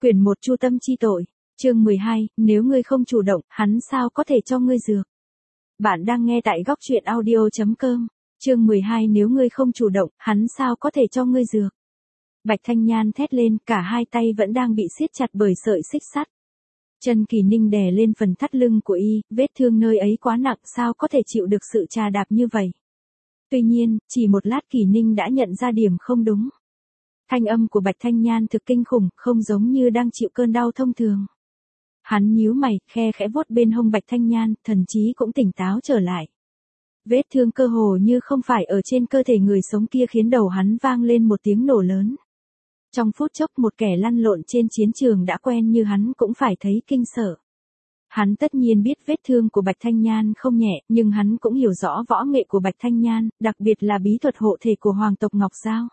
Quyển 1 Chu tâm chi tội, chương 12, nếu ngươi không chủ động, hắn sao có thể cho ngươi dược. Bạn đang nghe tại góc truyện audio.com, chương 12 nếu ngươi không chủ động, hắn sao có thể cho ngươi dược. Bạch Thanh Nhan thét lên, cả hai tay vẫn đang bị siết chặt bởi sợi xích sắt. Chân Kỳ Ninh đè lên phần thắt lưng của y, vết thương nơi ấy quá nặng sao có thể chịu được sự chà đạp như vậy. Tuy nhiên, chỉ một lát Kỳ Ninh đã nhận ra điểm không đúng. Thanh âm của Bạch Thanh Nhan thực kinh khủng, không giống như đang chịu cơn đau thông thường. Hắn nhíu mày, khe khẽ vuốt bên hông Bạch Thanh Nhan, thần trí cũng tỉnh táo trở lại. Vết thương cơ hồ như không phải ở trên cơ thể người sống kia khiến đầu hắn vang lên một tiếng nổ lớn. Trong phút chốc một kẻ lăn lộn trên chiến trường đã quen như hắn cũng phải thấy kinh sợ. Hắn tất nhiên biết vết thương của Bạch Thanh Nhan không nhẹ, nhưng hắn cũng hiểu rõ võ nghệ của Bạch Thanh Nhan, đặc biệt là bí thuật hộ thể của hoàng tộc Ngọc Giao.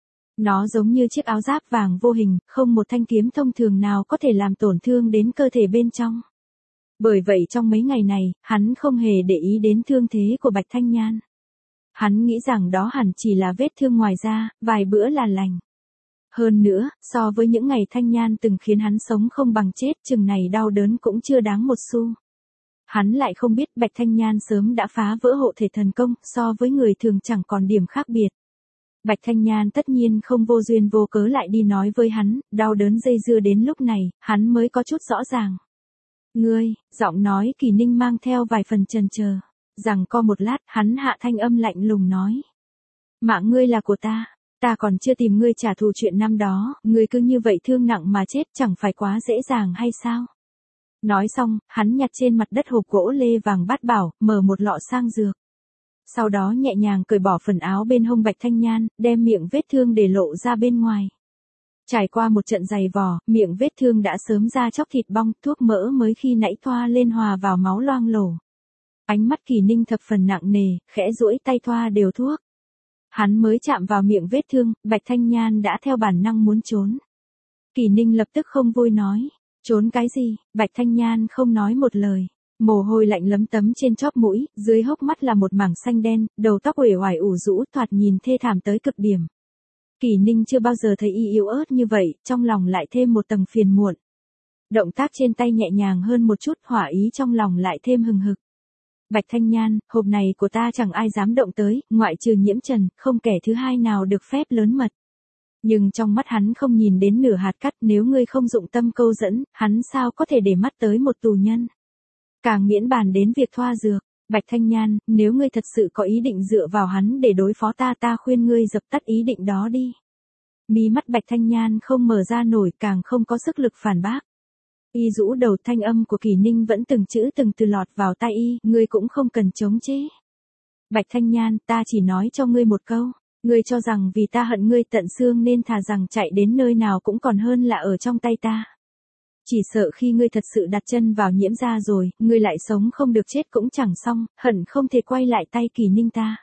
Nó giống như chiếc áo giáp vàng vô hình, không một thanh kiếm thông thường nào có thể làm tổn thương đến cơ thể bên trong. Bởi vậy trong mấy ngày này, hắn không hề để ý đến thương thế của Bạch Thanh Nhan. Hắn nghĩ rằng đó hẳn chỉ là vết thương ngoài da, vài bữa là lành. Hơn nữa, so với những ngày Thanh Nhan từng khiến hắn sống không bằng chết, chừng này đau đớn cũng chưa đáng một xu. Hắn lại không biết Bạch Thanh Nhan sớm đã phá vỡ hộ thể thần công, so với người thường chẳng còn điểm khác biệt. Bạch Thanh Nhan tất nhiên không vô duyên vô cớ lại đi nói với hắn, đau đớn dây dưa đến lúc này, hắn mới có chút rõ ràng. Ngươi, giọng nói Kỳ Ninh mang theo vài phần chần chờ. Rằng co một lát, hắn hạ thanh âm lạnh lùng nói. Mạng ngươi là của ta còn chưa tìm ngươi trả thù chuyện năm đó, ngươi cứ như vậy thương nặng mà chết chẳng phải quá dễ dàng hay sao? Nói xong, hắn nhặt trên mặt đất hộp gỗ lê vàng bát bảo, mở một lọ sang dược. Sau đó nhẹ nhàng cởi bỏ phần áo bên hông Bạch Thanh Nhan, đem miệng vết thương để lộ ra bên ngoài. Trải qua một trận giày vò, miệng vết thương đã sớm ra chóc thịt bong, thuốc mỡ mới khi nãy thoa lên hòa vào máu loang lổ. Ánh mắt Kỳ Ninh thập phần nặng nề, khẽ duỗi tay thoa đều thuốc. Hắn mới chạm vào miệng vết thương, Bạch Thanh Nhan đã theo bản năng muốn trốn. Kỳ Ninh lập tức không vui nói, trốn cái gì, Bạch Thanh Nhan không nói một lời. Mồ hôi lạnh lấm tấm trên chóp mũi, dưới hốc mắt là một mảng xanh đen, đầu tóc uể oải ủ rũ thoạt nhìn thê thảm tới cực điểm. Kỳ Ninh chưa bao giờ thấy y yếu ớt như vậy, trong lòng lại thêm một tầng phiền muộn. Động tác trên tay nhẹ nhàng hơn một chút, hỏa ý trong lòng lại thêm hừng hực. Bạch Thanh Nhan, hộp này của ta chẳng ai dám động tới, ngoại trừ Nhiễm Trần, không kẻ thứ hai nào được phép lớn mật. Nhưng trong mắt hắn không nhìn đến nửa hạt cát, nếu ngươi không dụng tâm câu dẫn, hắn sao có thể để mắt tới một tù nhân. Càng miễn bàn đến việc thoa dược, Bạch Thanh Nhan, nếu ngươi thật sự có ý định dựa vào hắn để đối phó ta khuyên ngươi dập tắt ý định đó đi. Mí mắt Bạch Thanh Nhan không mở ra nổi, càng không có sức lực phản bác. Y rũ đầu, thanh âm của Kỳ Ninh vẫn từng chữ từng từ lọt vào tai y, ngươi cũng không cần chống chế. Bạch Thanh Nhan, ta chỉ nói cho ngươi một câu, ngươi cho rằng vì ta hận ngươi tận xương nên thà rằng chạy đến nơi nào cũng còn hơn là ở trong tay ta. Chỉ sợ khi ngươi thật sự đặt chân vào Nhiễm gia rồi, ngươi lại sống không được chết cũng chẳng xong, hận không thể quay lại tay Kỳ Ninh ta.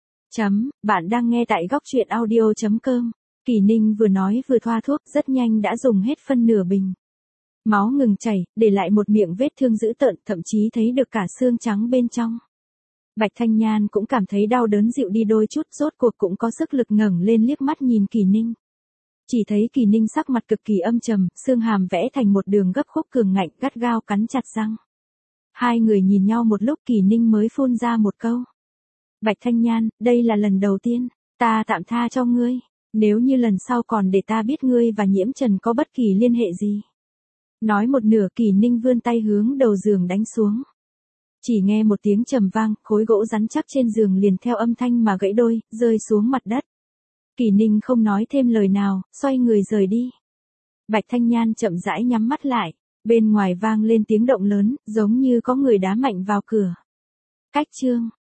Bạn đang nghe tại góc truyện audio.com. Kỳ Ninh vừa nói vừa thoa thuốc, rất nhanh đã dùng hết phân nửa bình. Máu ngừng chảy, để lại một miệng vết thương dữ tợn, thậm chí thấy được cả xương trắng bên trong. Bạch Thanh Nhan cũng cảm thấy đau đớn dịu đi đôi chút, rốt cuộc cũng có sức lực ngẩng lên liếc mắt nhìn Kỳ Ninh. Chỉ thấy Kỳ Ninh sắc mặt cực kỳ âm trầm, xương hàm vẽ thành một đường gấp khúc cường ngạnh, gắt gao cắn chặt răng. Hai người nhìn nhau một lúc, Kỳ Ninh mới phun ra một câu. Bạch Thanh Nhan, đây là lần đầu tiên, ta tạm tha cho ngươi, nếu như lần sau còn để ta biết ngươi và Nhiễm Trần có bất kỳ liên hệ gì. Nói một nửa, Kỳ Ninh vươn tay hướng đầu giường đánh xuống. Chỉ nghe một tiếng trầm vang, khối gỗ rắn chắc trên giường liền theo âm thanh mà gãy đôi, rơi xuống mặt đất. Kỳ Ninh không nói thêm lời nào, xoay người rời đi. Bạch Thanh Nhan chậm rãi nhắm mắt lại, bên ngoài vang lên tiếng động lớn, giống như có người đá mạnh vào cửa. Cách chương